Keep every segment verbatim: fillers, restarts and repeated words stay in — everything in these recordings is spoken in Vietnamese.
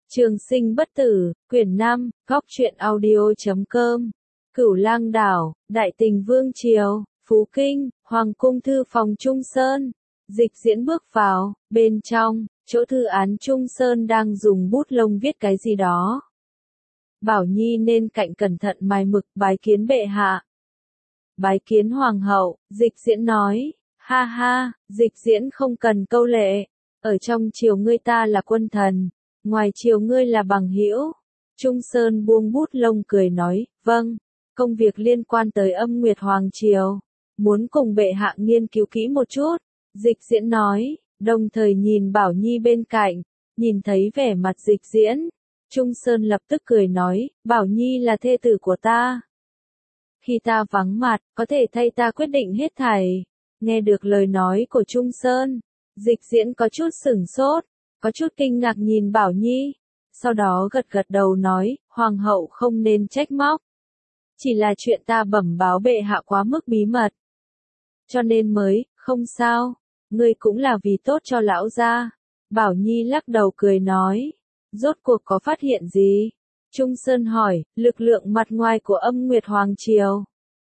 Trường sinh bất tử, quyển năm, góc truyện audio chấm com. Cửu Lang đảo, Đại Tình Vương triều, Phú Kinh, Hoàng cung thư phòng Trung Sơn. Dịch Diễn bước vào, bên trong, chỗ thư án Trung Sơn đang dùng bút lông viết cái gì đó. Bảo Nhi nên cạnh cẩn thận mài mực, bái kiến bệ hạ. Bái kiến hoàng hậu, Dịch Diễn nói, ha ha, Dịch Diễn không cần câu lệ, ở trong triều ngươi ta là quân thần, ngoài triều ngươi là bằng hữu. Trung Sơn buông bút lông cười nói, vâng, công việc liên quan tới Âm Nguyệt Hoàng triều, muốn cùng bệ hạ nghiên cứu kỹ một chút. Dịch Diễn nói, đồng thời nhìn Bảo Nhi bên cạnh, nhìn thấy vẻ mặt Dịch Diễn. Trung Sơn lập tức cười nói, Bảo Nhi là thê tử của ta. Khi ta vắng mặt, có thể thay ta quyết định hết thảy. Nghe được lời nói của Trung Sơn, Dịch Diễn có chút sửng sốt, có chút kinh ngạc nhìn Bảo Nhi. Sau đó gật gật đầu nói, Hoàng hậu không nên trách móc. Chỉ là chuyện ta bẩm báo bệ hạ quá mức bí mật. Cho nên mới, không sao, ngươi cũng là vì tốt cho lão gia. Bảo Nhi lắc đầu cười nói, rốt cuộc có phát hiện gì? Trung Sơn hỏi, lực lượng mặt ngoài của Âm Nguyệt Hoàng triều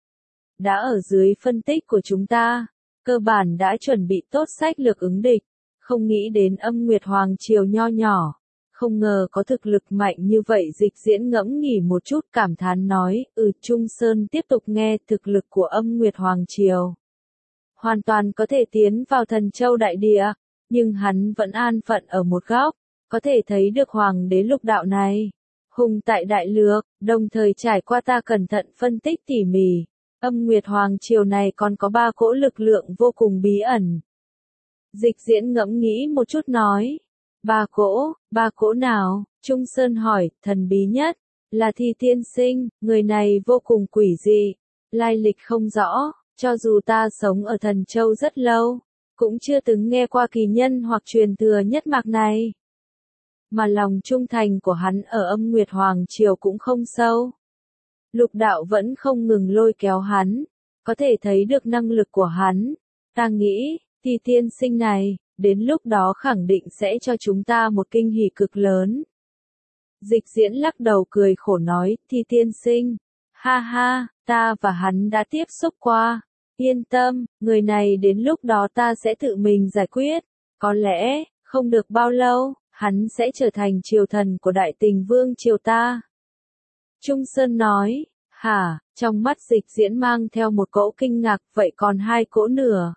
đã ở dưới phân tích của chúng ta, cơ bản đã chuẩn bị tốt sách lược ứng địch, không nghĩ đến Âm Nguyệt Hoàng triều nho nhỏ, không ngờ có thực lực mạnh như vậy. Dịch Diễn ngẫm nghỉ một chút cảm thán nói, ừ. Trung Sơn tiếp tục nghe, thực lực của Âm Nguyệt Hoàng triều hoàn toàn có thể tiến vào Thần Châu đại địa, nhưng hắn vẫn an phận ở một góc, có thể thấy được hoàng đế Lục Đạo này hùng tại đại lược, đồng thời trải qua ta cẩn thận phân tích tỉ mỉ, Âm Nguyệt Hoàng triều này còn có ba cỗ lực lượng vô cùng bí ẩn. Dịch Diễn ngẫm nghĩ một chút nói, ba cỗ, ba cỗ nào? Trung Sơn hỏi, thần bí nhất là Thi Tiên Sinh, người này vô cùng quỷ dị, lai lịch không rõ, cho dù ta sống ở Thần Châu rất lâu, cũng chưa từng nghe qua kỳ nhân hoặc truyền thừa nhất mạc này. Mà lòng trung thành của hắn ở Âm Nguyệt Hoàng triều cũng không sâu. Lục Đạo vẫn không ngừng lôi kéo hắn, có thể thấy được năng lực của hắn. Ta nghĩ, Thi Tiên Sinh này, đến lúc đó khẳng định sẽ cho chúng ta một kinh hỉ cực lớn. Dịch Diễn lắc đầu cười khổ nói, Thi Tiên Sinh, ha ha, ta và hắn đã tiếp xúc qua. Yên tâm, người này đến lúc đó ta sẽ tự mình giải quyết. Có lẽ, không được bao lâu, hắn sẽ trở thành triều thần của Đại Tình Vương triều ta. Trung Sơn nói, hả, trong mắt Dịch Diễn mang theo một cỗ kinh ngạc, vậy còn hai cỗ nửa.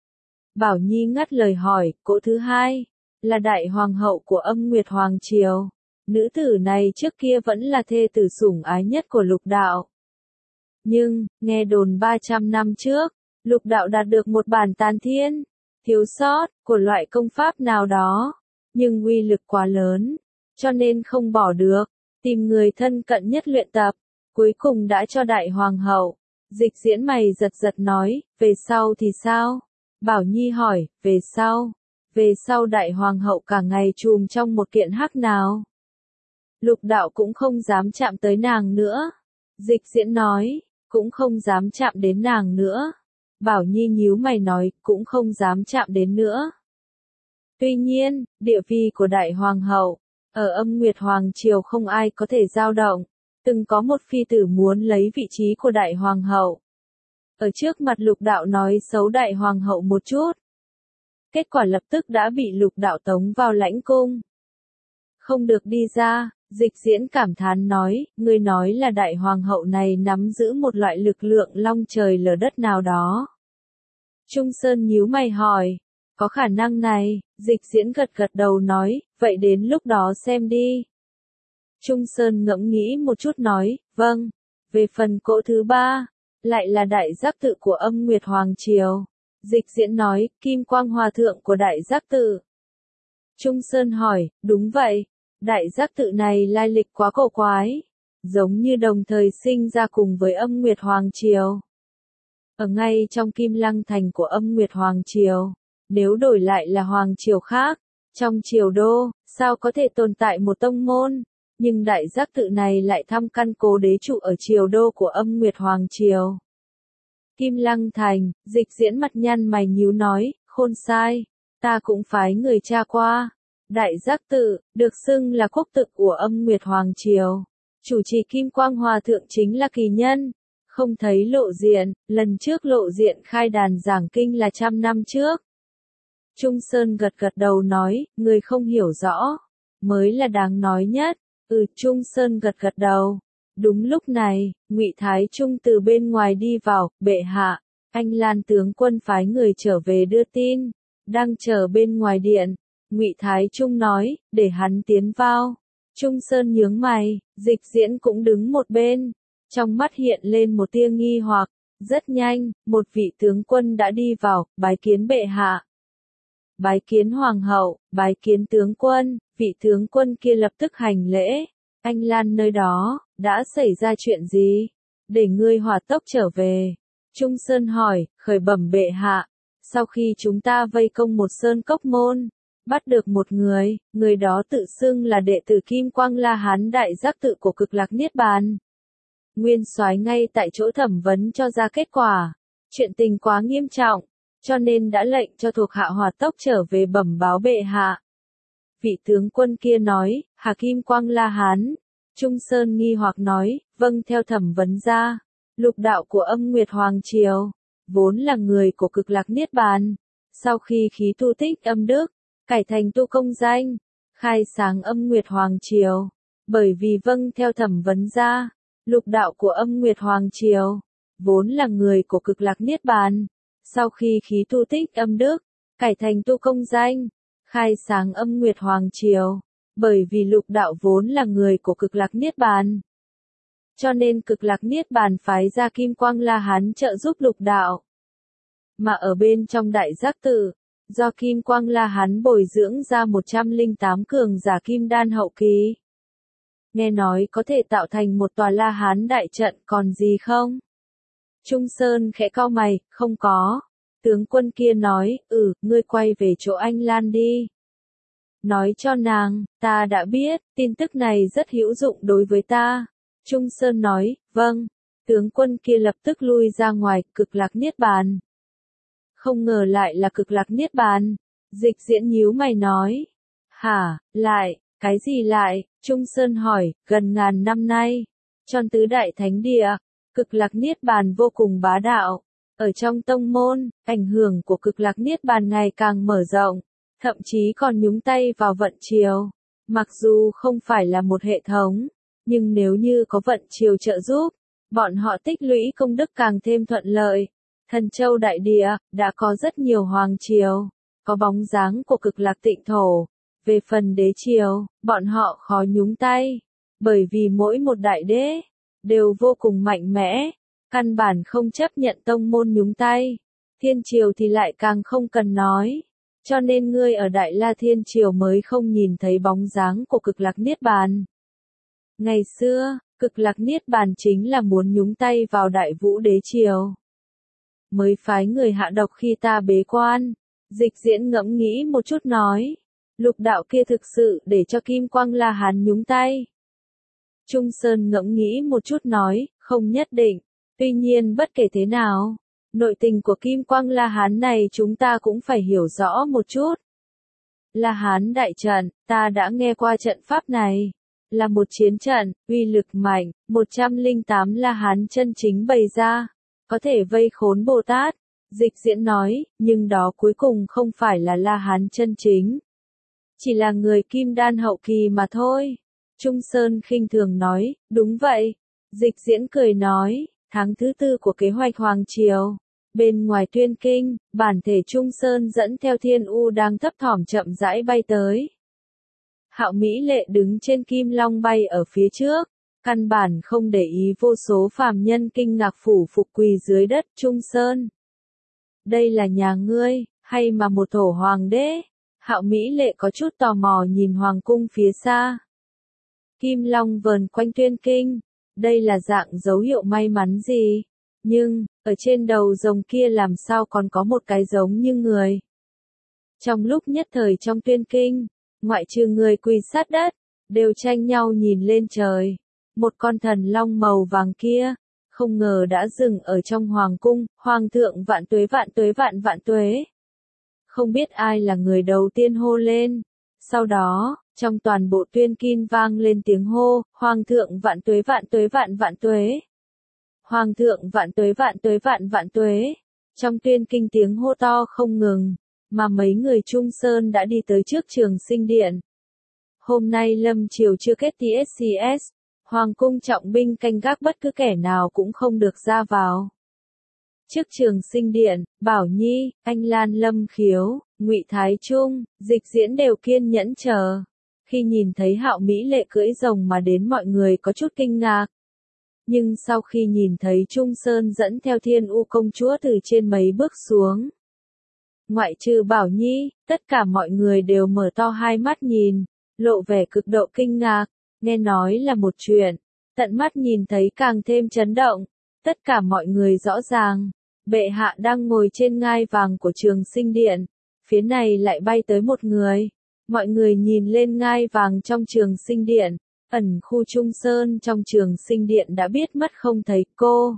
Bảo Nhi ngắt lời hỏi, cỗ thứ hai, là Đại Hoàng hậu của Âm Nguyệt Hoàng triều. Nữ tử này trước kia vẫn là thê tử sủng ái nhất của Lục Đạo. Nhưng, nghe đồn ba trăm năm trước, Lục Đạo đạt được một bản tàn thiên, thiếu sót, của loại công pháp nào đó, nhưng uy lực quá lớn, cho nên không bỏ được, tìm người thân cận nhất luyện tập, cuối cùng đã cho Đại Hoàng hậu. Dịch Diễn mày giật giật nói, về sau thì sao? Bảo Nhi hỏi, về sau? Về sau Đại Hoàng hậu cả ngày chùm trong một kiện hắc nào. Lục Đạo cũng không dám chạm tới nàng nữa. Dịch Diễn nói, cũng không dám chạm đến nàng nữa. Bảo Nhi nhíu mày nói, cũng không dám chạm đến nữa. Tuy nhiên, địa vị của Đại Hoàng hậu, ở Âm Nguyệt Hoàng triều không ai có thể dao động. Từng có một phi tử muốn lấy vị trí của Đại Hoàng hậu. Ở trước mặt Lục Đạo nói xấu Đại Hoàng hậu một chút. Kết quả lập tức đã bị Lục Đạo tống vào lãnh cung. Không được đi ra. Dịch Diễn cảm thán nói, ngươi nói là Đại Hoàng hậu này nắm giữ một loại lực lượng long trời lở đất nào đó. Trung Sơn nhíu mày hỏi, có khả năng này. Dịch Diễn gật gật đầu nói, vậy đến lúc đó xem đi. Trung Sơn ngẫm nghĩ một chút nói, vâng. Về phần cỗ thứ ba, lại là Đại Giác Tự của Âm Nguyệt Hoàng triều. Dịch Diễn nói, Kim Quang Hòa thượng của Đại Giác Tự. Trung Sơn hỏi, đúng vậy. Đại Giác Tự này lai lịch quá cổ quái, giống như đồng thời sinh ra cùng với Âm Nguyệt Hoàng triều. Ở ngay trong Kim Lăng thành của Âm Nguyệt Hoàng triều, nếu đổi lại là hoàng triều khác, trong triều đô, sao có thể tồn tại một tông môn, nhưng Đại Giác Tự này lại thăm căn cố đế trụ ở triều đô của Âm Nguyệt Hoàng triều. Kim Lăng thành, Dịch Diễn mặt nhăn mày nhíu nói, khôn sai, ta cũng phái người tra qua. Đại Giác Tự, được xưng là quốc tự của Âm Nguyệt Hoàng Triều. Chủ trì Kim Quang Hòa Thượng chính là kỳ nhân. Không thấy lộ diện, lần trước lộ diện khai đàn giảng kinh là trăm năm trước. Trung Sơn gật gật đầu nói, người không hiểu rõ, mới là đáng nói nhất. Ừ, Trung Sơn gật gật đầu. Đúng lúc này, Ngụy Thái Trung từ bên ngoài đi vào, bệ hạ, anh Lan tướng quân phái người trở về đưa tin, đang chờ bên ngoài điện. Ngụy Thái Trung nói, để hắn tiến vào. Trung Sơn nhướng mày, Dịch Diễn cũng đứng một bên, trong mắt hiện lên một tia nghi hoặc. Rất nhanh, một vị tướng quân đã đi vào, bái kiến bệ hạ. Bái kiến hoàng hậu, bái kiến tướng quân, vị tướng quân kia lập tức hành lễ. Anh Lan nơi đó, đã xảy ra chuyện gì? Để ngươi hỏa tốc trở về. Trung Sơn hỏi, khởi bẩm bệ hạ. Sau khi chúng ta vây công một sơn cốc môn, bắt được một người, người đó tự xưng là đệ tử Kim Quang La Hán Đại Giác Tự của Cực Lạc Niết Bàn. Nguyên soái ngay tại chỗ thẩm vấn cho ra kết quả. Chuyện tình quá nghiêm trọng, cho nên đã lệnh cho thuộc hạ hỏa tốc trở về bẩm báo bệ hạ. Vị tướng quân kia nói, Hà Kim Quang La Hán. Trung Sơn nghi hoặc nói, vâng, theo thẩm vấn ra, lục đạo của Âm Nguyệt Hoàng Triều, vốn là người của Cực Lạc Niết Bàn. Sau khi khí tu tích âm đức, cải thành tu công danh, khai sáng Âm Nguyệt Hoàng Triều. Bởi vì vâng theo thẩm vấn ra, lục đạo của Âm Nguyệt Hoàng Triều, vốn là người của Cực Lạc Niết Bàn. Sau khi khí tu tích âm đức, cải thành tu công danh, khai sáng Âm Nguyệt Hoàng Triều. Bởi vì lục đạo vốn là người của Cực Lạc Niết Bàn, cho nên Cực Lạc Niết Bàn phái ra Kim Quang La Hán trợ giúp lục đạo. Mà ở bên trong Đại Giác Tự, do Kim Quang La Hán bồi dưỡng ra một trăm lẻ tám cường giả kim đan hậu kỳ. Nghe nói có thể tạo thành một tòa La Hán đại trận còn gì không? Trung Sơn khẽ cau mày, không có. Tướng quân kia nói, ừ, ngươi quay về chỗ anh Lan đi. Nói cho nàng, ta đã biết, tin tức này rất hữu dụng đối với ta. Trung Sơn nói, vâng. Tướng quân kia lập tức lui ra ngoài, Cực Lạc Niết Bàn. Không ngờ lại là Cực Lạc Niết Bàn. Dịch Diễn nhíu mày nói. Hả, lại, cái gì lại? Trung Sơn hỏi, gần ngàn năm nay, trong tứ đại thánh địa, Cực Lạc Niết Bàn vô cùng bá đạo. Ở trong tông môn, ảnh hưởng của Cực Lạc Niết Bàn ngày càng mở rộng, thậm chí còn nhúng tay vào vận triều. Mặc dù không phải là một hệ thống, nhưng nếu như có vận triều trợ giúp, bọn họ tích lũy công đức càng thêm thuận lợi. Thần Châu đại địa, đã có rất nhiều hoàng triều, có bóng dáng của Cực Lạc Tịnh Thổ. Về phần đế triều, bọn họ khó nhúng tay, bởi vì mỗi một đại đế, đều vô cùng mạnh mẽ, căn bản không chấp nhận tông môn nhúng tay. Thiên triều thì lại càng không cần nói. Cho nên ngươi ở Đại La Thiên Triều mới không nhìn thấy bóng dáng của Cực Lạc Niết Bàn. Ngày xưa, Cực Lạc Niết Bàn chính là muốn nhúng tay vào Đại Vũ Đế Triều, mới phái người hạ độc khi ta bế quan. Dịch Diễn ngẫm nghĩ một chút nói, lục đạo kia thực sự để cho Kim Quang La Hán nhúng tay. Trung Sơn ngẫm nghĩ một chút nói, không nhất định. Tuy nhiên bất kể thế nào, nội tình của Kim Quang La Hán này chúng ta cũng phải hiểu rõ một chút. La Hán đại trận, ta đã nghe qua trận pháp này. Là một chiến trận, uy lực mạnh, một trăm lẻ tám La Hán chân chính bày ra, có thể vây khốn Bồ Tát. Dịch Diễn nói, nhưng đó cuối cùng không phải là La Hán chân chính. Chỉ là người kim đan hậu kỳ mà thôi. Trung Sơn khinh thường nói, đúng vậy. Dịch Diễn cười nói, tháng thứ tư của kế hoạch Hoàng Triều. Bên ngoài Tuyên Kinh, bản thể Trung Sơn dẫn theo Thiên U đang thấp thỏm chậm rãi bay tới. Hạo Mỹ Lệ đứng trên Kim Long bay ở phía trước, căn bản không để ý vô số phàm nhân kinh ngạc phủ phục quỳ dưới đất. Trung Sơn, đây là nhà ngươi, hay mà một thổ hoàng đế? Hạo Mỹ Lệ có chút tò mò nhìn hoàng cung phía xa. Kim Long vờn quanh Tuyên Kinh, đây là dạng dấu hiệu may mắn gì? Nhưng, ở trên đầu rồng kia làm sao còn có một cái giống như người? Trong lúc nhất thời trong Tuyên Kinh, ngoại trừ người quỳ sát đất, đều tranh nhau nhìn lên trời. Một con thần long màu vàng kia, không ngờ đã dừng ở trong hoàng cung. Hoàng thượng vạn tuế vạn tuế vạn vạn tuế. Không biết ai là người đầu tiên hô lên. Sau đó, trong toàn bộ tuyên kinh vang lên tiếng hô, Hoàng thượng vạn tuế vạn tuế vạn vạn tuế. Hoàng thượng vạn tuế vạn tuế vạn vạn tuế. Trong tuyên kinh tiếng hô to không ngừng, mà mấy người Trung Sơn đã đi tới trước Trường Sinh Điện. Hôm nay lâm triều chưa kết tê ét xê ét, Hoàng cung trọng binh canh gác bất cứ kẻ nào cũng không được ra vào. Trước Trường Sinh Điện, Bảo Nhi, Anh Lan, Lâm Khiếu, Ngụy Thái Trung, Dịch Diễn đều kiên nhẫn chờ. Khi nhìn thấy Hạo Mỹ Lệ cưỡi rồng mà đến, mọi người có chút kinh ngạc. Nhưng sau khi nhìn thấy Trung Sơn dẫn theo Thiên U công chúa từ trên mấy bước xuống, ngoại trừ Bảo Nhi, tất cả mọi người đều mở to hai mắt nhìn, lộ vẻ cực độ kinh ngạc. Nghe nói là một chuyện, tận mắt nhìn thấy càng thêm chấn động. Tất cả mọi người rõ ràng, bệ hạ đang ngồi trên ngai vàng của Trường Sinh Điện, phía này lại bay tới một người. Mọi người nhìn lên ngai vàng trong Trường Sinh Điện, ẩn khu Trung Sơn trong Trường Sinh Điện đã biết mất không thấy cô.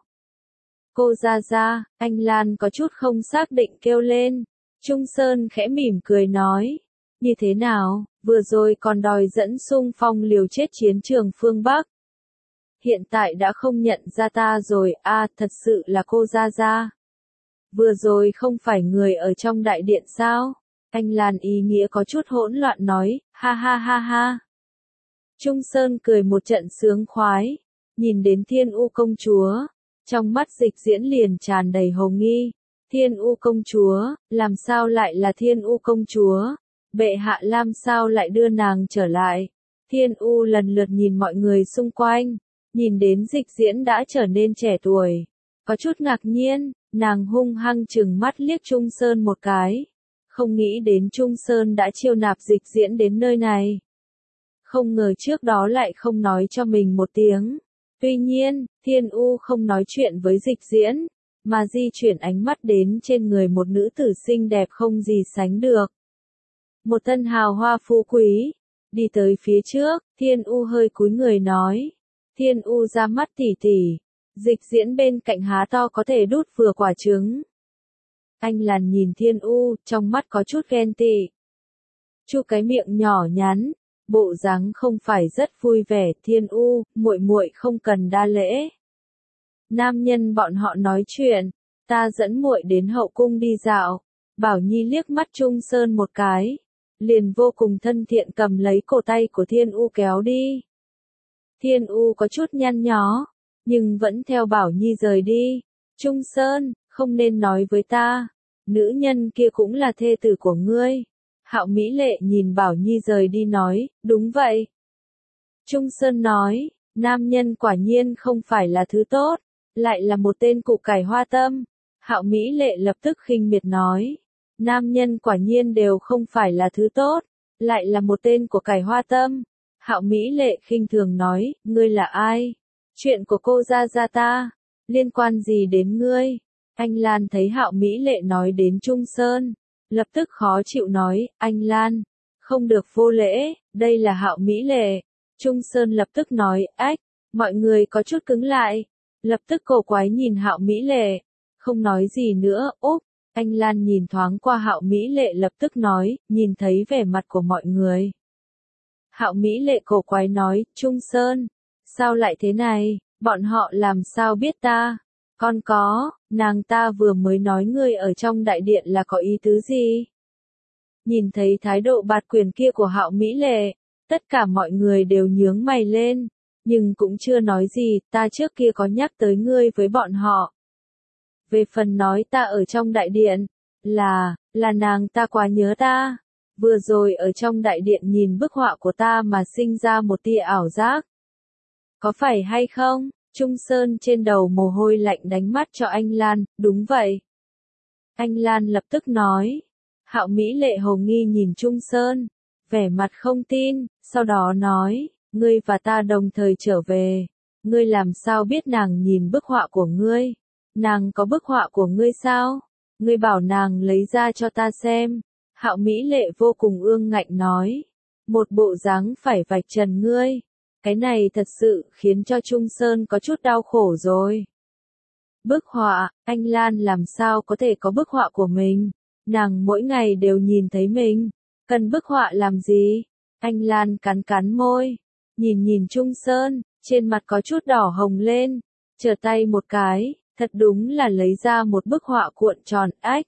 Cô ra ra, Anh Lan có chút không xác định kêu lên. Trung Sơn khẽ mỉm cười nói, như thế nào, vừa rồi còn đòi dẫn xung phong liều chết chiến trường phương Bắc. Hiện tại đã không nhận ra ta rồi, a à, thật sự là cô ra ra. Vừa rồi không phải người ở trong đại điện sao? Anh Lan ý nghĩa có chút hỗn loạn nói, ha ha ha ha. Trung Sơn cười một trận sướng khoái, nhìn đến Thiên U công chúa, trong mắt Dịch Diễn liền tràn đầy hồ nghi. Thiên U công chúa, làm sao lại là Thiên U công chúa? Bệ hạ làm sao lại đưa nàng trở lại? Thiên U lần lượt nhìn mọi người xung quanh, nhìn đến Dịch Diễn đã trở nên trẻ tuổi, có chút ngạc nhiên, nàng hung hăng trừng mắt liếc Trung Sơn một cái. Không nghĩ đến Trung Sơn đã chiêu nạp Dịch Diễn đến nơi này. Không ngờ trước đó lại không nói cho mình một tiếng. Tuy nhiên, Thiên U không nói chuyện với Dịch Diễn, mà di chuyển ánh mắt đến trên người một nữ tử xinh đẹp không gì sánh được. Một thân hào hoa phú quý, đi tới phía trước, Thiên U hơi cúi người nói. Thiên U ra mắt tỉ tỉ, Dịch Diễn bên cạnh há to có thể đút vừa quả trứng. Anh Lan nhìn Thiên U, trong mắt có chút ghen tị. Chu cái miệng nhỏ nhắn, bộ dáng không phải rất vui vẻ. Thiên U, muội muội không cần đa lễ. Nam nhân bọn họ nói chuyện, ta dẫn muội đến hậu cung đi dạo. Bảo Nhi liếc mắt Trung Sơn một cái, liền vô cùng thân thiện cầm lấy cổ tay của Thiên U kéo đi. Thiên U có chút nhăn nhó, nhưng vẫn theo Bảo Nhi rời đi. Trung Sơn, không nên nói với ta, nữ nhân kia cũng là thê tử của ngươi. Hạo Mỹ Lệ nhìn Bảo Nhi rời đi nói, đúng vậy. Trung Sơn nói, nam nhân quả nhiên không phải là thứ tốt, lại là một tên củ cải hoa tâm. Hạo Mỹ Lệ lập tức khinh miệt nói, nam nhân quả nhiên đều không phải là thứ tốt, lại là một tên của cải hoa tâm. Hạo Mỹ Lệ khinh thường nói, ngươi là ai? Chuyện của cô ra ra ta, liên quan gì đến ngươi? Anh Lan thấy Hạo Mỹ Lệ nói đến Trung Sơn, lập tức khó chịu nói, anh Lan, không được vô lễ, đây là Hạo Mỹ Lệ. Trung Sơn lập tức nói, ách, mọi người có chút cứng lại, lập tức cổ quái nhìn Hạo Mỹ Lệ, không nói gì nữa. Úp, anh Lan nhìn thoáng qua Hạo Mỹ Lệ lập tức nói, nhìn thấy vẻ mặt của mọi người. Hạo Mỹ Lệ cổ quái nói, Trung Sơn, sao lại thế này, bọn họ làm sao biết ta? Con có, nàng ta vừa mới nói ngươi ở trong đại điện là có ý tứ gì? Nhìn thấy thái độ bạt quyền kia của Hạo Mỹ Lệ, tất cả mọi người đều nhướng mày lên, nhưng cũng chưa nói gì. Ta trước kia có nhắc tới ngươi với bọn họ. Về phần nói ta ở trong đại điện, là, là nàng ta quá nhớ ta. Vừa rồi ở trong đại điện nhìn bức họa của ta mà sinh ra một tia ảo giác. Có phải hay không? Trung Sơn trên đầu mồ hôi lạnh đánh mắt cho anh Lan, đúng vậy. Anh Lan lập tức nói. Hạo Mỹ Lệ hồ nghi nhìn Trung Sơn, vẻ mặt không tin, sau đó nói, ngươi và ta đồng thời trở về. Ngươi làm sao biết nàng nhìn bức họa của ngươi? Nàng có bức họa của ngươi sao? Ngươi bảo nàng lấy ra cho ta xem. Hạo Mỹ Lệ vô cùng ương ngạnh nói. Một bộ dáng phải vạch trần ngươi. Cái này thật sự khiến cho Trung Sơn có chút đau khổ rồi. Bức họa, anh Lan làm sao có thể có bức họa của mình? Nàng mỗi ngày đều nhìn thấy mình. Cần bức họa làm gì? Anh Lan cắn cắn môi, nhìn nhìn Trung Sơn, trên mặt có chút đỏ hồng lên, trở tay một cái, thật đúng là lấy ra một bức họa cuộn tròn ách.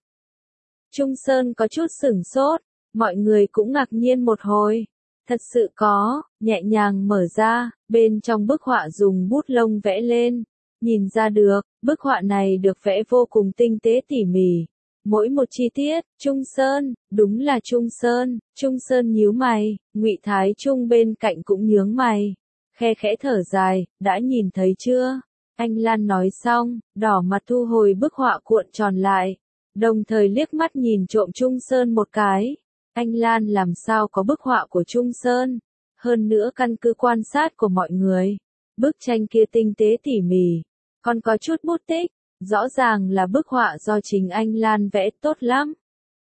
Trung Sơn có chút sửng sốt, mọi người cũng ngạc nhiên một hồi. Thật sự có, nhẹ nhàng mở ra, bên trong bức họa dùng bút lông vẽ lên. Nhìn ra được, bức họa này được vẽ vô cùng tinh tế tỉ mỉ. Mỗi một chi tiết, Trung Sơn, đúng là Trung Sơn, Trung Sơn nhíu mày, Ngụy Thái Trung bên cạnh cũng nhướng mày. Khe khẽ thở dài, đã nhìn thấy chưa? Anh Lan nói xong, đỏ mặt thu hồi bức họa cuộn tròn lại, đồng thời liếc mắt nhìn trộm Trung Sơn một cái. Anh Lan làm sao có bức họa của Trung Sơn? Hơn nữa căn cứ quan sát của mọi người, bức tranh kia tinh tế tỉ mỉ, còn có chút bút tích, rõ ràng là bức họa do chính anh Lan vẽ tốt lắm.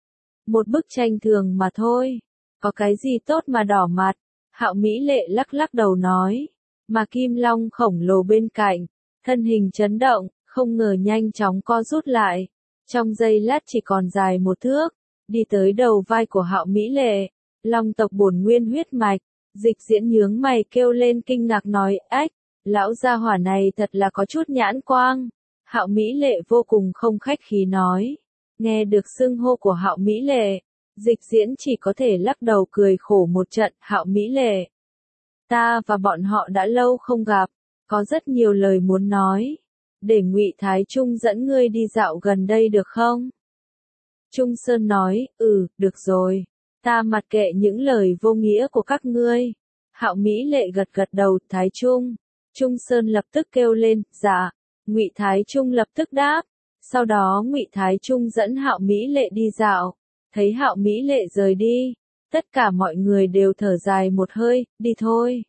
Một bức tranh thường mà thôi, có cái gì tốt mà đỏ mặt? Hạo Mỹ Lệ lắc lắc đầu nói, mà Kim Long khổng lồ bên cạnh, thân hình chấn động, không ngờ nhanh chóng co rút lại, trong giây lát chỉ còn dài một thước, đi tới đầu vai của Hạo Mỹ Lệ. Long tộc bổn nguyên huyết mạch, Dịch Diễn nhướng mày kêu lên kinh ngạc nói, ách, lão gia hỏa này thật là có chút nhãn quang. Hạo Mỹ Lệ vô cùng không khách khí nói, nghe được xưng hô của Hạo Mỹ Lệ, Dịch Diễn chỉ có thể lắc đầu cười khổ một trận. Hạo Mỹ Lệ, ta và bọn họ đã lâu không gặp, có rất nhiều lời muốn nói, để Ngụy Thái Trung dẫn ngươi đi dạo gần đây được không? Trung Sơn nói, ừ, được rồi, ta mặc kệ những lời vô nghĩa của các ngươi. Hạo Mỹ Lệ gật gật đầu. Thái Trung, Trung Sơn lập tức kêu lên, dạ. Ngụy Thái Trung lập tức đáp, sau đó Ngụy Thái Trung dẫn Hạo Mỹ Lệ đi dạo, thấy Hạo Mỹ Lệ rời đi, tất cả mọi người đều thở dài một hơi, đi thôi.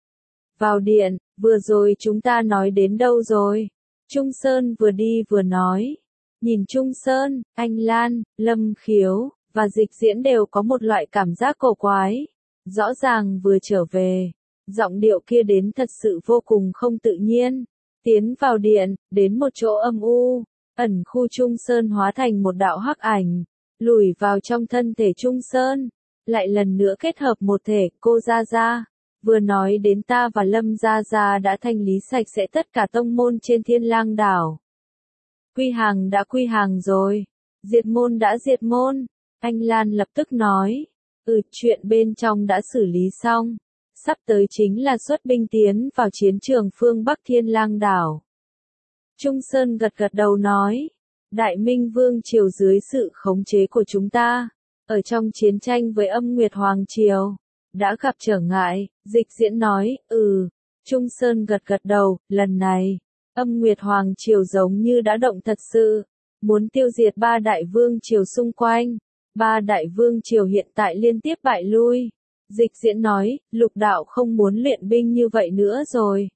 Vào điện, vừa rồi chúng ta nói đến đâu rồi? Trung Sơn vừa đi vừa nói. Nhìn Trung Sơn, anh Lan, Lâm Khiếu, và Dịch Diễn đều có một loại cảm giác cổ quái. Rõ ràng vừa trở về, giọng điệu kia đến thật sự vô cùng không tự nhiên. Tiến vào điện, đến một chỗ âm u, ẩn khu Trung Sơn hóa thành một đạo hắc ảnh, lùi vào trong thân thể Trung Sơn, lại lần nữa kết hợp một thể. Cô Gia Gia, vừa nói đến ta và Lâm Gia Gia đã thanh lý sạch sẽ tất cả tông môn trên Thiên Lang đảo. Quy hàng đã quy hàng rồi, diệt môn đã diệt môn. Anh Lan lập tức nói, ừ, chuyện bên trong đã xử lý xong, sắp tới chính là xuất binh tiến vào chiến trường phương Bắc Thiên Lang đảo. Trung Sơn gật gật đầu nói, Đại Minh Vương triều dưới sự khống chế của chúng ta, ở trong chiến tranh với Âm Nguyệt Hoàng triều, đã gặp trở ngại. Dịch Diễn nói, ừ. Trung Sơn gật gật đầu, lần này, Âm Nguyệt Hoàng triều giống như đã động thật sự, muốn tiêu diệt ba đại vương triều xung quanh. Ba đại vương triều hiện tại liên tiếp bại lui. Dịch Diễn nói, Lục đạo không muốn luyện binh như vậy nữa rồi.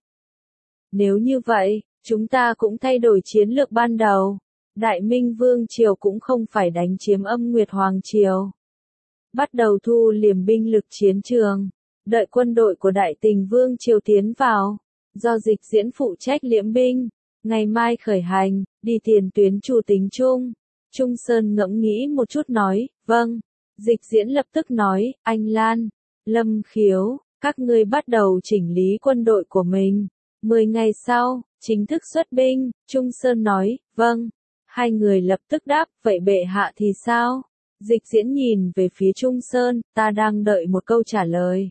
Nếu như vậy, chúng ta cũng thay đổi chiến lược ban đầu. Đại Minh Vương triều cũng không phải đánh chiếm Âm Nguyệt Hoàng triều. Bắt đầu thu liềm binh lực chiến trường, đợi quân đội của Đại Tình Vương triều tiến vào, do Dịch Diễn phụ trách liễm binh, ngày mai khởi hành, đi tiền tuyến chủ tính chung. Trung Sơn ngẫm nghĩ một chút nói, vâng. Dịch Diễn lập tức nói, anh Lan, Lâm Khiếu, các ngươi bắt đầu chỉnh lý quân đội của mình. Mười ngày sau, chính thức xuất binh. Trung Sơn nói, vâng. Hai người lập tức đáp, vậy bệ hạ thì sao? Dịch Diễn nhìn về phía Trung Sơn, ta đang đợi một câu trả lời.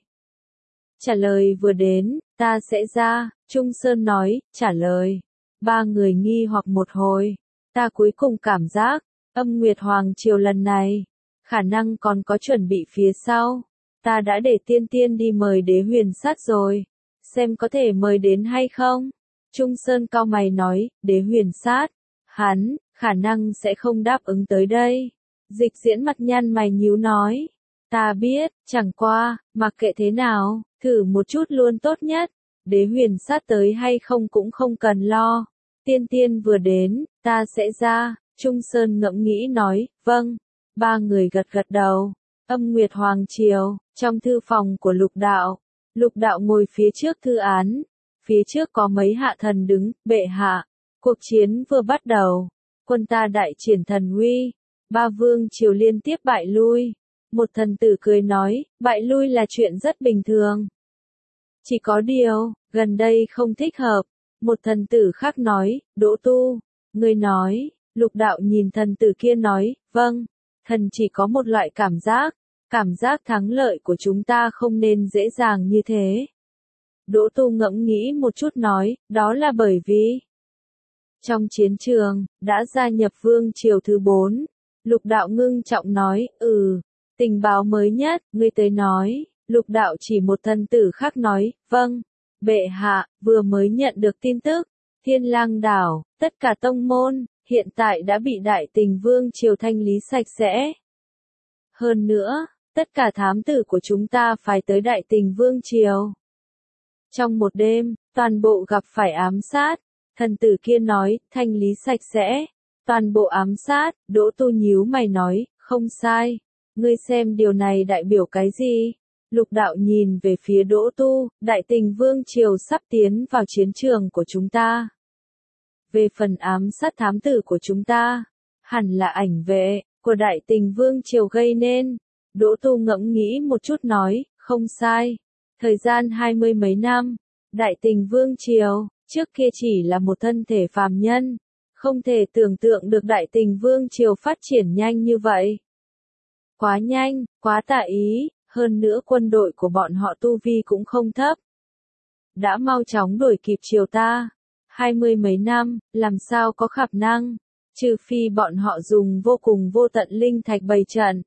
Trả lời vừa đến, ta sẽ ra. Trung Sơn nói, trả lời. Ba người nghi hoặc một hồi. Ta cuối cùng cảm giác, Âm Nguyệt Hoàng triều lần này, khả năng còn có chuẩn bị phía sau. Ta đã để tiên tiên đi mời Đế Huyền Sát rồi, xem có thể mời đến hay không. Trung Sơn cau mày nói, Đế Huyền Sát, hắn, khả năng sẽ không đáp ứng tới đây. Dịch Diễn mặt nhăn mày nhíu nói, ta biết, chẳng qua, mặc kệ thế nào, thử một chút luôn tốt nhất. Đế Huyền Sát tới hay không cũng không cần lo. Tiên tiên vừa đến, ta sẽ ra. Trung Sơn ngẫm nghĩ nói, vâng. Ba người gật gật đầu. Âm Nguyệt Hoàng triều, trong thư phòng của Lục Đạo. Lục Đạo ngồi phía trước thư án. Phía trước có mấy hạ thần đứng, bệ hạ. Cuộc chiến vừa bắt đầu. Quân ta đại triển thần uy. Ba vương triều liên tiếp bại lui. Một thần tử cười nói, bại lui là chuyện rất bình thường. Chỉ có điều, gần đây không thích hợp. Một thần tử khác nói, Đỗ Tu, ngươi nói, Lục đạo nhìn thần tử kia nói, vâng, thần chỉ có một loại cảm giác, cảm giác thắng lợi của chúng ta không nên dễ dàng như thế. Đỗ Tu ngẫm nghĩ một chút nói, đó là bởi vì trong chiến trường, đã gia nhập vương triều thứ bốn. Lục đạo ngưng trọng nói, ừ, tình báo mới nhất, ngươi tới nói. Lục đạo chỉ một thần tử khác nói, vâng, bệ hạ, vừa mới nhận được tin tức, Thiên Lang đảo, tất cả tông môn, hiện tại đã bị Đại Tình Vương triều thanh lý sạch sẽ. Hơn nữa, tất cả thám tử của chúng ta phải tới Đại Tình Vương triều. Trong một đêm, toàn bộ gặp phải ám sát, thần tử kia nói, thanh lý sạch sẽ, toàn bộ ám sát, Đỗ Tu nhíu mày nói, không sai, ngươi xem điều này đại biểu cái gì? Lục đạo nhìn về phía Đỗ Tu, Đại Tình Vương triều sắp tiến vào chiến trường của chúng ta. Về phần ám sát thám tử của chúng ta, hẳn là ảnh vệ của Đại Tình Vương triều gây nên. Đỗ Tu ngẫm nghĩ một chút nói, không sai. Thời gian hai mươi mấy năm, Đại Tình Vương triều, trước kia chỉ là một thân thể phàm nhân, không thể tưởng tượng được Đại Tình Vương triều phát triển nhanh như vậy. Quá nhanh, quá tà ý, hơn nữa quân đội của bọn họ tu vi cũng không thấp. Đã mau chóng đuổi kịp triều ta. Hai mươi mấy năm, làm sao có khả năng, trừ phi bọn họ dùng vô cùng vô tận linh thạch bày trận,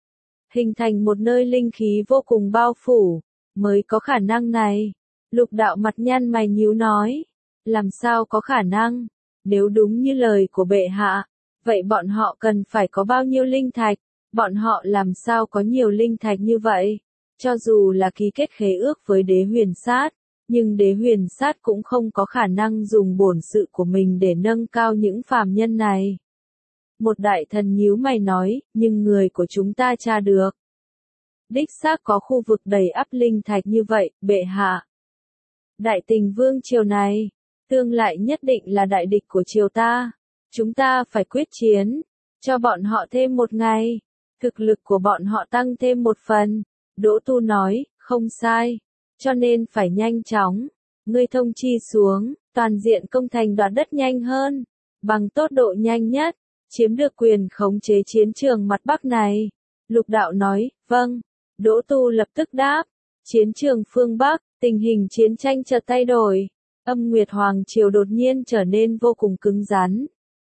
hình thành một nơi linh khí vô cùng bao phủ, mới có khả năng này. Lục đạo mặt nhăn mày nhíu nói, làm sao có khả năng, nếu đúng như lời của bệ hạ, vậy bọn họ cần phải có bao nhiêu linh thạch, bọn họ làm sao có nhiều linh thạch như vậy, cho dù là ký kết khế ước với đế huyền sát. Nhưng đế huyền sát cũng không có khả năng dùng bổn sự của mình để nâng cao những phàm nhân này. Một đại thần nhíu mày nói, nhưng người của chúng ta tra được. Đích xác có khu vực đầy ắp linh thạch như vậy, bệ hạ. Đại Tình Vương triều này, tương lại nhất định là đại địch của triều ta. Chúng ta phải quyết chiến, cho bọn họ thêm một ngày. Thực lực của bọn họ tăng thêm một phần. Đỗ Tu nói, không sai. Cho nên phải nhanh chóng, ngươi thông chi xuống, toàn diện công thành đoạt đất nhanh hơn, bằng tốc độ nhanh nhất, chiếm được quyền khống chế chiến trường mặt Bắc này. Lục đạo nói, vâng, Đỗ Tu lập tức đáp, chiến trường phương Bắc, tình hình chiến tranh chợt thay đổi, Âm Nguyệt Hoàng triều đột nhiên trở nên vô cùng cứng rắn.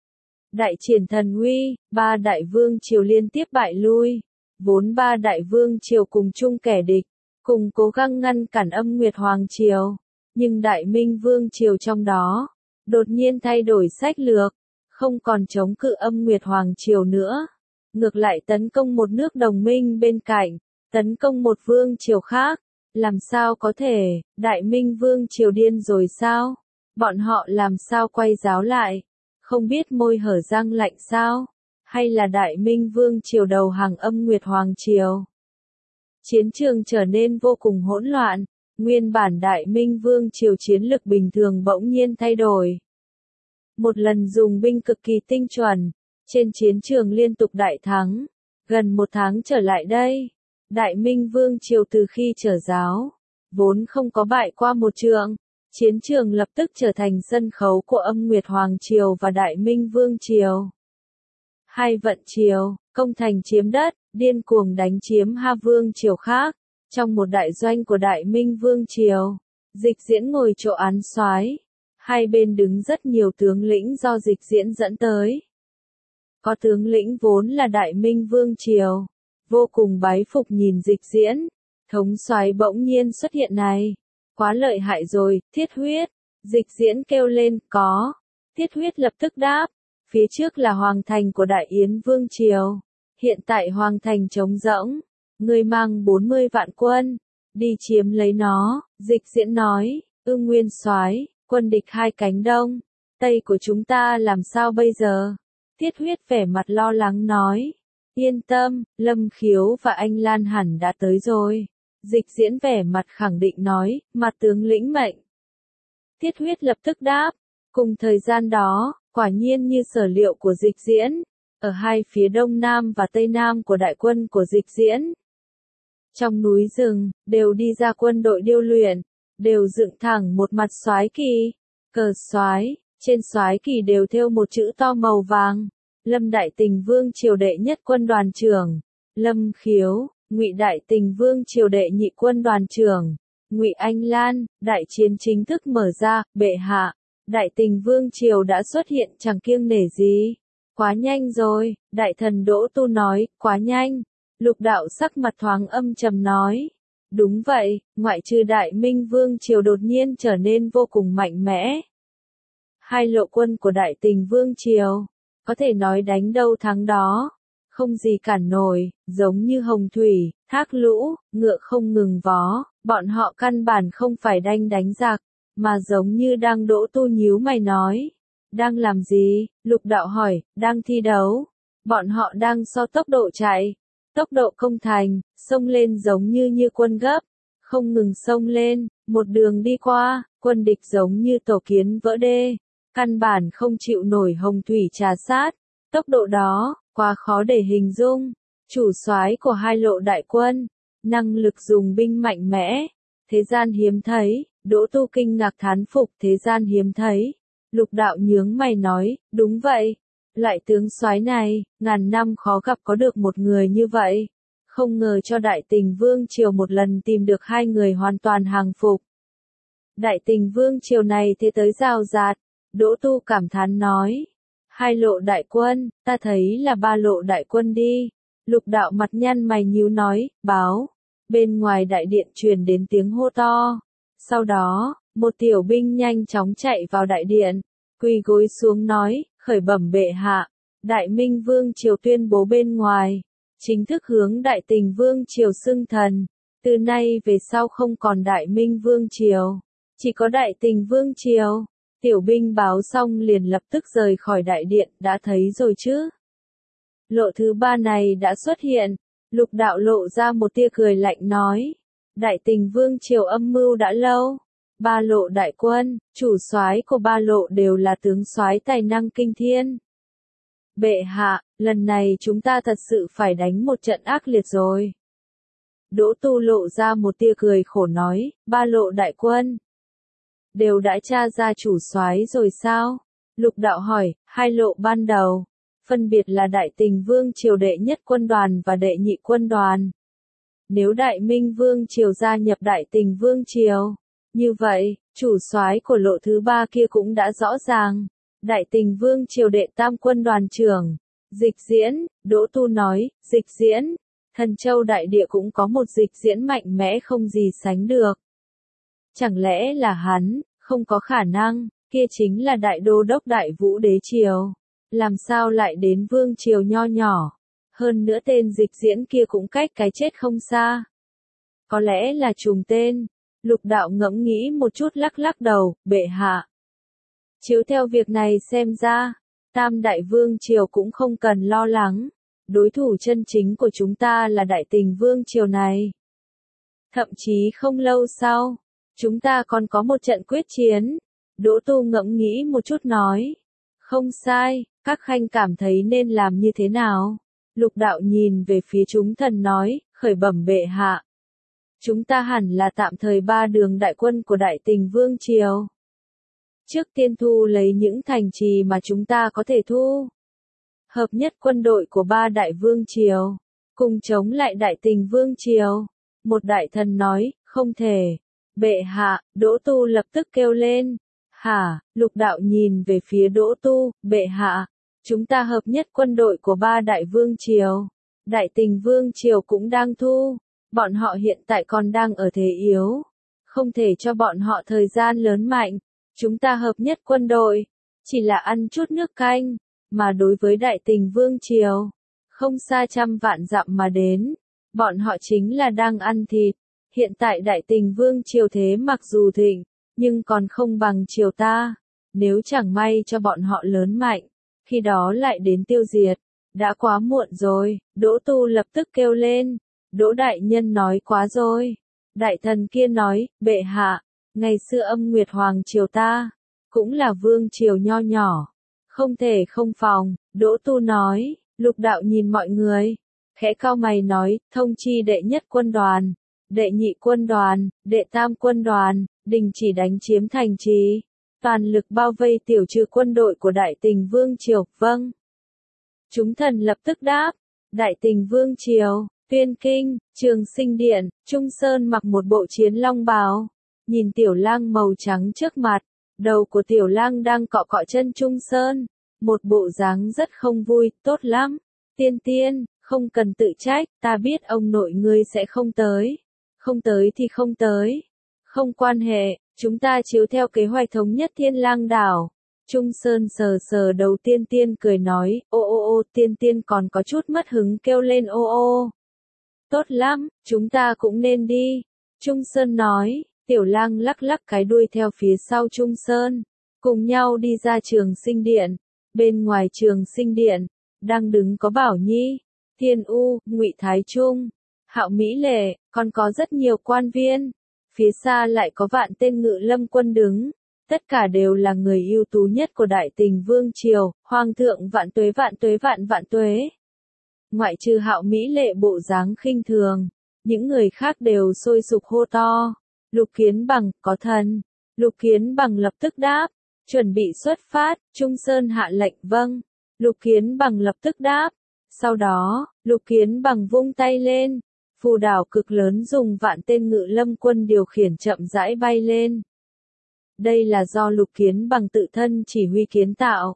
Đại triển thần uy, ba đại vương triều liên tiếp bại lui, vốn ba đại vương triều cùng chung kẻ địch. Cùng cố gắng ngăn cản Âm Nguyệt Hoàng triều, nhưng Đại Minh Vương triều trong đó, đột nhiên thay đổi sách lược, không còn chống cự Âm Nguyệt Hoàng triều nữa, ngược lại tấn công một nước đồng minh bên cạnh, tấn công một vương triều khác, làm sao có thể, Đại Minh Vương triều điên rồi sao? Bọn họ làm sao quay giáo lại? Không biết môi hở răng lạnh sao? Hay là Đại Minh Vương triều đầu hàng Âm Nguyệt Hoàng triều? Chiến trường trở nên vô cùng hỗn loạn, nguyên bản Đại Minh Vương triều chiến lực bình thường bỗng nhiên thay đổi. Một lần dùng binh cực kỳ tinh chuẩn, trên chiến trường liên tục đại thắng, gần một tháng trở lại đây, Đại Minh Vương triều từ khi trở giáo, vốn không có bại qua một trường, chiến trường lập tức trở thành sân khấu của Âm Nguyệt Hoàng triều và Đại Minh Vương triều. Hai vận triều, công thành chiếm đất, điên cuồng đánh chiếm hai vương triều khác. Trong một đại doanh của Đại Minh Vương triều, Dịch Diễn ngồi chỗ án soái, hai bên đứng rất nhiều tướng lĩnh do Dịch Diễn dẫn tới. Có tướng lĩnh vốn là Đại Minh Vương triều, vô cùng bái phục nhìn Dịch Diễn, thống soái bỗng nhiên xuất hiện này, quá lợi hại rồi, Thiết Huyết. Dịch Diễn kêu lên, có. Thiết Huyết lập tức đáp, phía trước là hoàng thành của Đại Yến Vương triều. Hiện tại hoàng thành trống rỗng, ngươi mang bốn mươi vạn quân, đi chiếm lấy nó. Dịch Diễn nói, Ưng Nguyên soái, quân địch hai cánh đông, tây của chúng ta làm sao bây giờ? Thiết Huyết vẻ mặt lo lắng nói, yên tâm, Lâm Khiếu và anh Lan hẳn đã tới rồi. Dịch Diễn vẻ mặt khẳng định nói, mặt tướng lĩnh mệnh. Thiết Huyết lập tức đáp, cùng thời gian đó, quả nhiên như sở liệu của Dịch Diễn, ở hai phía đông nam và tây nam của đại quân của Dịch Diễn. Trong núi rừng, đều đi ra quân đội điêu luyện, đều dựng thẳng một mặt soái kỳ, cờ soái, trên soái kỳ đều thêu một chữ to màu vàng. Lâm Đại Tình Vương triều đệ nhất quân đoàn trưởng, Lâm Khiếu, Ngụy Đại Tình Vương triều đệ nhị quân đoàn trưởng, Ngụy Anh Lan. Đại chiến chính thức mở ra, bệ hạ, Đại Tình Vương triều đã xuất hiện chẳng kiêng nể gì. Quá nhanh rồi, đại thần Đỗ Tu nói, quá nhanh. Lục đạo sắc mặt thoáng âm trầm nói. Đúng vậy, ngoại trừ Đại Minh Vương triều đột nhiên trở nên vô cùng mạnh mẽ. Hai lộ quân của Đại Tình Vương triều, có thể nói đánh đâu thắng đó, không gì cản nổi, giống như hồng thủy, thác lũ, ngựa không ngừng vó, bọn họ căn bản không phải đanh đánh giặc, mà giống như đang Đỗ Tu nhíu mày nói. Đang làm gì? Lục đạo hỏi, đang thi đấu. Bọn họ đang so tốc độ chạy, tốc độ công thành, xông lên giống như như quân gấp, không ngừng xông lên, một đường đi qua, quân địch giống như tổ kiến vỡ đê, căn bản không chịu nổi hồng thủy trà sát, tốc độ đó, quá khó để hình dung. Chủ soái của hai lộ đại quân, năng lực dùng binh mạnh mẽ, thế gian hiếm thấy. Đỗ Tu kinh ngạc thán phục, thế gian hiếm thấy. Lục đạo nhướng mày nói, đúng vậy, loại tướng soái này, ngàn năm khó gặp có được một người như vậy. Không ngờ cho Đại Tình Vương triều một lần tìm được hai người hoàn toàn hàng phục. Đại Tình Vương triều này thế tới rào rạt, Đỗ Tu cảm thán nói. Hai lộ đại quân, ta thấy là ba lộ đại quân đi. Lục đạo mặt nhăn mày nhíu nói, báo. Bên ngoài đại điện truyền đến tiếng hô to. Sau đó, một tiểu binh nhanh chóng chạy vào đại điện, quỳ gối xuống nói, khởi bẩm bệ hạ, Đại Minh Vương triều tuyên bố bên ngoài, chính thức hướng Đại Tình Vương triều xưng thần, từ nay về sau không còn Đại Minh Vương triều, chỉ có Đại Tình Vương triều. Tiểu binh báo xong liền lập tức rời khỏi đại điện, đã thấy rồi chứ? Lộ thứ ba này đã xuất hiện, lục đạo lộ ra một tia cười lạnh nói. Đại Tình Vương triều âm mưu đã lâu. Ba lộ đại quân, chủ soái của ba lộ đều là tướng soái tài năng kinh thiên. Bệ hạ, lần này chúng ta thật sự phải đánh một trận ác liệt rồi. Đỗ Tu lộ ra một tia cười khổ nói, ba lộ đại quân đều đã tra ra chủ soái rồi sao? Lục đạo hỏi, hai lộ ban đầu, phân biệt là Đại Tình Vương triều đệ nhất quân đoàn và đệ nhị quân đoàn. Nếu Đại Minh Vương triều gia nhập Đại Tình Vương triều, như vậy, chủ soái của lộ thứ ba kia cũng đã rõ ràng. Đại Tình Vương triều đệ tam quân đoàn trưởng, Dịch Diễn. Đỗ Tu nói, Dịch Diễn, Thần Châu đại địa cũng có một Dịch Diễn mạnh mẽ không gì sánh được. Chẳng lẽ là hắn? Không có khả năng, kia chính là đại đô đốc Đại Vũ đế triều. Làm sao lại đến vương triều nho nhỏ? Hơn nữa tên Dịch Diễn kia cũng cách cái chết không xa. Có lẽ là trùng tên. Lục đạo ngẫm nghĩ một chút lắc lắc đầu, bệ hạ. Chiếu theo việc này xem ra, Tam Đại Vương triều cũng không cần lo lắng. Đối thủ chân chính của chúng ta là Đại Tình Vương triều này. Thậm chí không lâu sau, chúng ta còn có một trận quyết chiến. Đỗ Tu ngẫm nghĩ một chút nói. Không sai, các khanh cảm thấy nên làm như thế nào? Lục đạo nhìn về phía chúng thần nói, khởi bẩm bệ hạ. Chúng ta hẳn là tạm thời ba đường đại quân của Đại Tình Vương triều. Trước tiên thu lấy những thành trì mà chúng ta có thể thu. Hợp nhất quân đội của ba đại vương triều, cùng chống lại Đại Tình Vương triều. Một đại thần nói, không thể. Bệ hạ, Đỗ Tu lập tức kêu lên. Hả, lục đạo nhìn về phía Đỗ Tu, bệ hạ. Chúng ta hợp nhất quân đội của ba đại vương triều. Đại Tình Vương triều cũng đang thu. Bọn họ hiện tại còn đang ở thế yếu. Không thể cho bọn họ thời gian lớn mạnh. Chúng ta hợp nhất quân đội. Chỉ là ăn chút nước canh. Mà đối với Đại Tình Vương triều, không xa trăm vạn dặm mà đến. Bọn họ chính là đang ăn thịt. Hiện tại Đại Tình Vương triều thế mặc dù thịnh, nhưng còn không bằng triều ta. Nếu chẳng may cho bọn họ lớn mạnh, khi đó lại đến tiêu diệt. Đã quá muộn rồi, Đỗ Tu lập tức kêu lên. Đỗ đại nhân nói quá rồi. Đại thần kia nói, bệ hạ, ngày xưa Âm Nguyệt Hoàng triều ta, cũng là vương triều nho nhỏ. Không thể không phòng, Đỗ Tu nói, Lục đạo nhìn mọi người, khẽ cau mày nói, thông chi đệ nhất quân đoàn, đệ nhị quân đoàn, đệ tam quân đoàn, đình chỉ đánh chiếm thành trì, toàn lực bao vây tiểu trừ quân đội của Đại Tình Vương Triều. Vâng. Chúng thần lập tức đáp. Đại Tình Vương Triều, Tuyên Kinh, Trường Sinh Điện, Trung Sơn mặc một bộ chiến long bào, nhìn tiểu lang màu trắng trước mặt, đầu của tiểu lang đang cọ cọ chân Trung Sơn, một bộ dáng rất không vui. Tốt lắm, tiên tiên, không cần tự trách, ta biết ông nội ngươi sẽ không tới, không tới thì không tới, không quan hệ, chúng ta chiếu theo kế hoạch thống nhất Thiên Lang đảo. Trung Sơn sờ sờ đầu tiên tiên cười nói, ô ô ô, tiên tiên còn có chút mất hứng kêu lên ô ô. Tốt lắm, chúng ta cũng nên đi. Trung Sơn nói, tiểu lang lắc lắc cái đuôi theo phía sau Trung Sơn, cùng nhau đi ra Trường Sinh Điện. Bên ngoài Trường Sinh Điện, đang đứng có Bảo Nhi, Thiên U, Ngụy Thái Trung, Hạo Mỹ Lệ, còn có rất nhiều quan viên. Phía xa lại có vạn tên ngự lâm quân đứng. Tất cả đều là người ưu tú nhất của Đại Tình Vương Triều, Hoàng thượng vạn tuế vạn tuế vạn vạn tuế. Ngoại trừ Hạo Mỹ Lệ bộ dáng khinh thường, những người khác đều sôi sục hô to. Lục Kiến Bằng, có thần. Lục Kiến Bằng lập tức đáp, chuẩn bị xuất phát. Trung Sơn hạ lệnh. Vâng. Lục Kiến Bằng lập tức đáp. Sau đó, Lục Kiến Bằng vung tay lên, phù đảo cực lớn dùng vạn tên ngự lâm quân điều khiển chậm rãi bay lên. Đây là do Lục Kiến Bằng tự thân chỉ huy kiến tạo.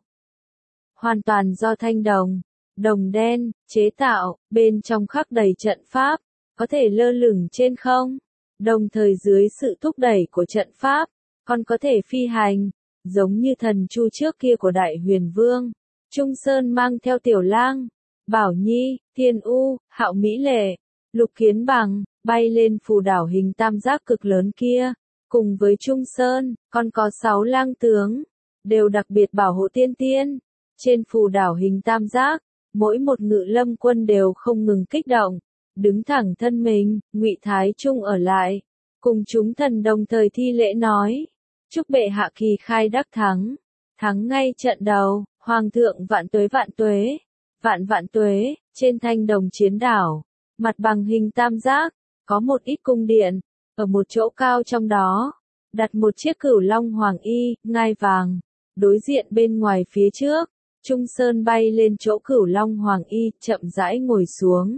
Hoàn toàn do thanh đồng, đồng đen, chế tạo, bên trong khắc đầy trận pháp, có thể lơ lửng trên không. Đồng thời dưới sự thúc đẩy của trận pháp, còn có thể phi hành, giống như thần chu trước kia của Đại Huyền Vương. Trung Sơn mang theo tiểu lang, Bảo Nhi, Thiên U, Hạo Mỹ Lệ, Lục Kiến Bằng, bay lên phù đảo hình tam giác cực lớn kia. Cùng với Trung Sơn, còn có sáu lang tướng, đều đặc biệt bảo hộ tiên tiên. Trên phù đảo hình tam giác, mỗi một ngự lâm quân đều không ngừng kích động, đứng thẳng thân mình. Ngụy Thái Trung ở lại, cùng chúng thần đồng thời thi lễ nói, chúc bệ hạ kỳ khai đắc thắng, thắng ngay trận đầu. Hoàng thượng vạn tuế vạn tuế, vạn vạn tuế. Trên thanh đồng chiến đảo, mặt bằng hình tam giác, có một ít cung điện. Ở một chỗ cao trong đó, đặt một chiếc cửu long hoàng y, ngai vàng. Đối diện bên ngoài phía trước, Trung Sơn bay lên chỗ cửu long hoàng y, chậm rãi ngồi xuống.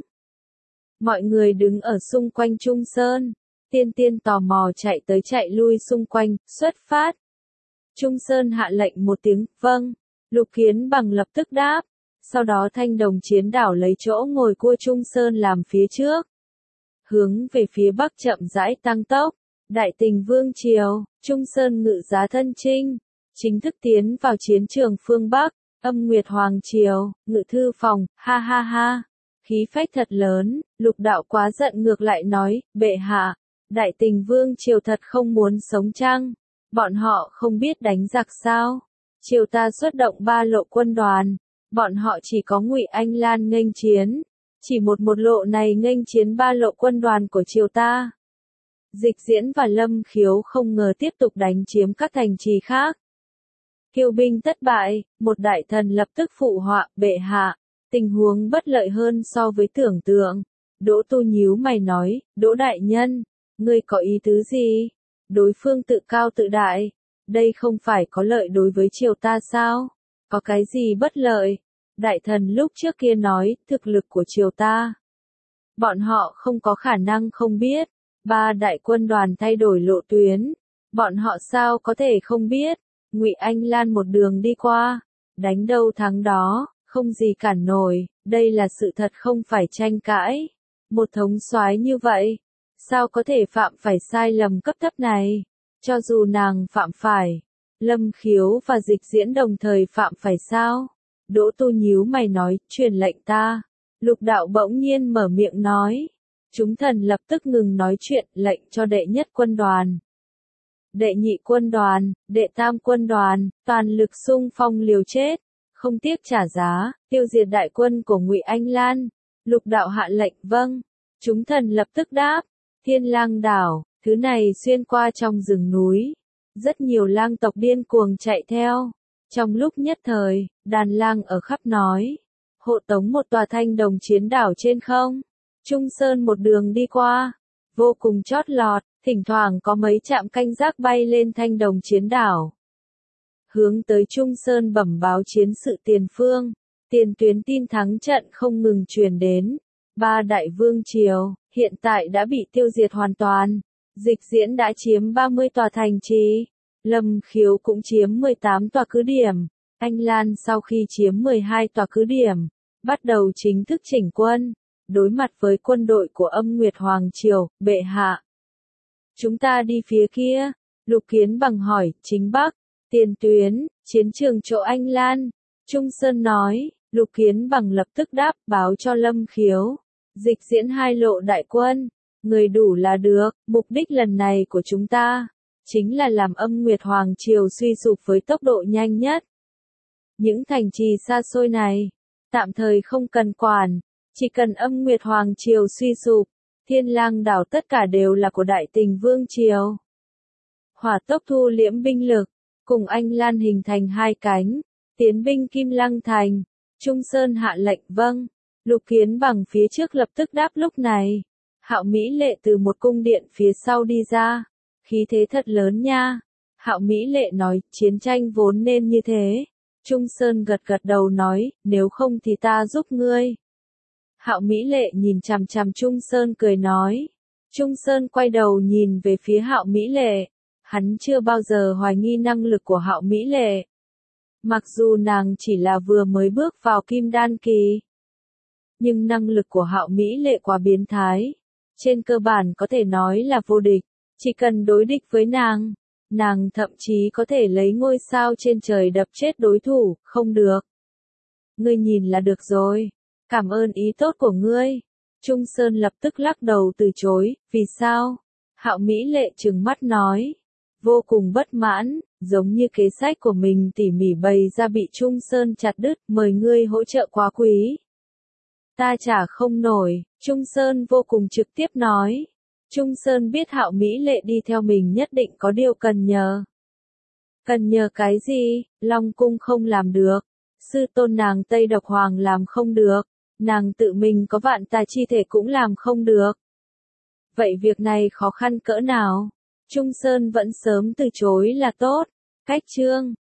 Mọi người đứng ở xung quanh Trung Sơn, tiên tiên tò mò chạy tới chạy lui xung quanh, xuất phát. Trung Sơn hạ lệnh một tiếng, vâng. Lục Kiến Bằng lập tức đáp. Sau đó thanh đồng chiến đảo lấy chỗ ngồi của Trung Sơn làm phía trước. Hướng về phía bắc chậm rãi tăng tốc. Đại Tình Vương Triều, Trung Sơn ngự giá thân chinh, chính thức tiến vào chiến trường phương Bắc. Âm Nguyệt Hoàng Triều, ngự thư phòng, ha ha ha. Khí phách thật lớn. Lục đạo quá giận ngược lại nói, bệ hạ, Đại Tình Vương Triều thật không muốn sống chăng? Bọn họ không biết đánh giặc sao? Triều ta xuất động ba lộ quân đoàn, bọn họ chỉ có Ngụy Anh Lan nghênh chiến, chỉ một một lộ này nghênh chiến ba lộ quân đoàn của triều ta. Dịch Diễn và Lâm Khiếu không ngờ tiếp tục đánh chiếm các thành trì khác. Kiêu binh thất bại, một đại thần lập tức phụ họa, bệ hạ, tình huống bất lợi hơn so với tưởng tượng. Đỗ Tu nhíu mày nói, Đỗ đại nhân, ngươi có ý tứ gì? Đối phương tự cao tự đại, đây không phải có lợi đối với triều ta sao? Có cái gì bất lợi? Đại thần lúc trước kia nói, thực lực của triều ta. Bọn họ không có khả năng không biết. Ba đại quân đoàn thay đổi lộ tuyến. Bọn họ sao có thể không biết? Ngụy Anh Lan một đường đi qua. Đánh đâu thắng đó, không gì cản nổi. Đây là sự thật không phải tranh cãi. Một thống soái như vậy, sao có thể phạm phải sai lầm cấp thấp này? Cho dù nàng phạm phải, Lâm Khiếu và Dịch Diễn đồng thời phạm phải sao? Đỗ Tu nhíu mày nói, truyền lệnh ta. Lục đạo bỗng nhiên mở miệng nói. Chúng thần lập tức ngừng nói chuyện, lệnh cho đệ nhất quân đoàn, đệ nhị quân đoàn, đệ tam quân đoàn, toàn lực xung phong liều chết, không tiếc trả giá, tiêu diệt đại quân của Ngụy Anh Lan. Lục đạo hạ lệnh, vâng. Chúng thần lập tức đáp. Thiên Lang đảo, thứ này xuyên qua trong rừng núi. Rất nhiều lang tộc điên cuồng chạy theo. Trong lúc nhất thời, đàn lang ở khắp nói. hộ tống một tòa thanh đồng chiến đảo trên không. Trung Sơn một đường đi qua, vô cùng chót lọt, thỉnh thoảng có mấy trạm canh gác bay lên thanh đồng chiến đảo. Hướng tới Trung Sơn bẩm báo chiến sự tiền phương, tiền tuyến tin thắng trận không ngừng truyền đến. Ba đại vương triều, hiện tại đã bị tiêu diệt hoàn toàn. Dịch Diễn đã chiếm ba mươi tòa thành trì. Lâm Khiếu cũng chiếm mười tám tòa cứ điểm. Anh Lan sau khi chiếm mười hai tòa cứ điểm, bắt đầu chính thức chỉnh quân, đối mặt với quân đội của Âm Nguyệt Hoàng Triều, bệ hạ. Chúng ta đi phía kia, Lục Kiến Bằng hỏi, chính Bắc, tiền tuyến, chiến trường chỗ Anh Lan. Trung Sơn nói, Lục Kiến Bằng lập tức đáp, báo cho Lâm Khiếu. Dịch Diễn hai lộ đại quân, người đủ là được, mục đích lần này của chúng ta, chính là làm Âm Nguyệt Hoàng Triều suy sụp với tốc độ nhanh nhất. Những thành trì xa xôi này, tạm thời không cần quản, chỉ cần Âm Nguyệt Hoàng Triều suy sụp, Thiên Lang đảo tất cả đều là của Đại Tình Vương Triều. Hỏa tốc thu liễm binh lực, cùng Anh Lan hình thành hai cánh, tiến binh Kim Lăng Thành. Trung Sơn hạ lệnh vâng, Lục Kiến Bằng phía trước lập tức đáp. Lúc này, Hạo Mỹ Lệ từ một cung điện phía sau đi ra, khí thế thật lớn nha. Hạo Mỹ Lệ nói, chiến tranh vốn nên như thế. Trung Sơn gật gật đầu nói, nếu không thì ta giúp ngươi. Hạo Mỹ Lệ nhìn chằm chằm Trung Sơn cười nói. Trung Sơn quay đầu nhìn về phía Hạo Mỹ Lệ, hắn chưa bao giờ hoài nghi năng lực của Hạo Mỹ Lệ. Mặc dù nàng chỉ là vừa mới bước vào kim đan kỳ, nhưng năng lực của Hạo Mỹ Lệ quá biến thái. Trên cơ bản có thể nói là vô địch, chỉ cần đối địch với nàng, nàng thậm chí có thể lấy ngôi sao trên trời đập chết đối thủ, không được. Ngươi nhìn là được rồi, cảm ơn ý tốt của ngươi. Trung Sơn lập tức lắc đầu từ chối, vì sao? Hạo Mỹ Lệ trừng mắt nói, vô cùng bất mãn, giống như kế sách của mình tỉ mỉ bày ra bị Trung Sơn chặt đứt, mời ngươi hỗ trợ quá quý. Ta trả không nổi, Trung Sơn vô cùng trực tiếp nói. Trung Sơn biết Hạo Mỹ Lệ đi theo mình nhất định có điều cần nhờ. Cần nhờ cái gì? Long Cung không làm được, sư tôn nàng Tây Độc Hoàng làm không được, nàng tự mình có vạn tà chi thể cũng làm không được. Vậy việc này khó khăn cỡ nào? Trung Sơn vẫn sớm từ chối là tốt. Cách chương